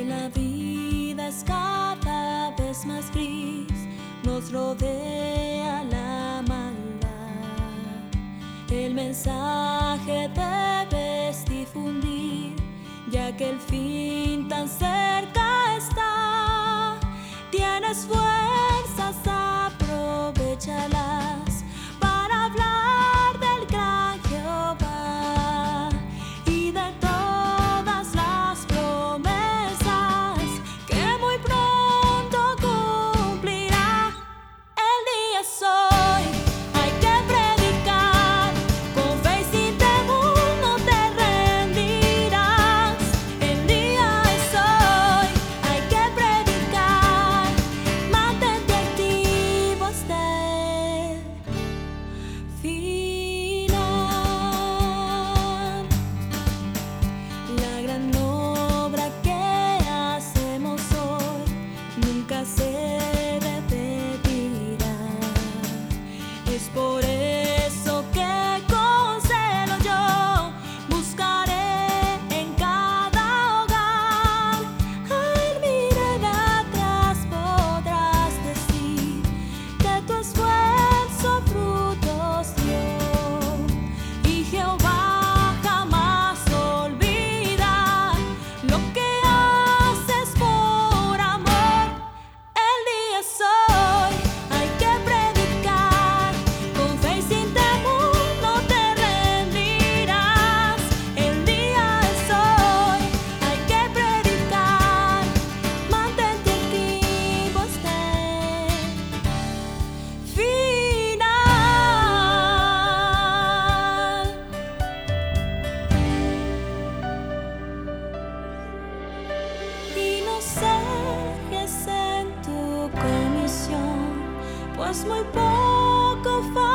Hoy la vida es cada vez más gris, nos rodea la maldad. El mensaje debes difundir, ya que el fin tan cerca está. Tienes fuerzas, aprovéchalas para hablar del gran Jehová y de todas las promesas que muy pronto cumplirá. El día es hoy, hay que predicar, con fe y sin temor no te rendirás. El día es hoy, hay que predicar, mantente activo hasta el final. La gran obra que hacemos hoy nunca se repetirá. Es por eso que con celo yo buscaré en cada hogar. Al mirar atrás podrás decir que tu esfuerzo frutos dio, y Jehová jamás olvida lo que haces por amor. El día es hoy, hay que predicar, con fe y sin temor no te rendirás. El día es hoy, hay que predicar, mantente activo hasta el final. Y no cejes en tu comisión, pues muy poco falta.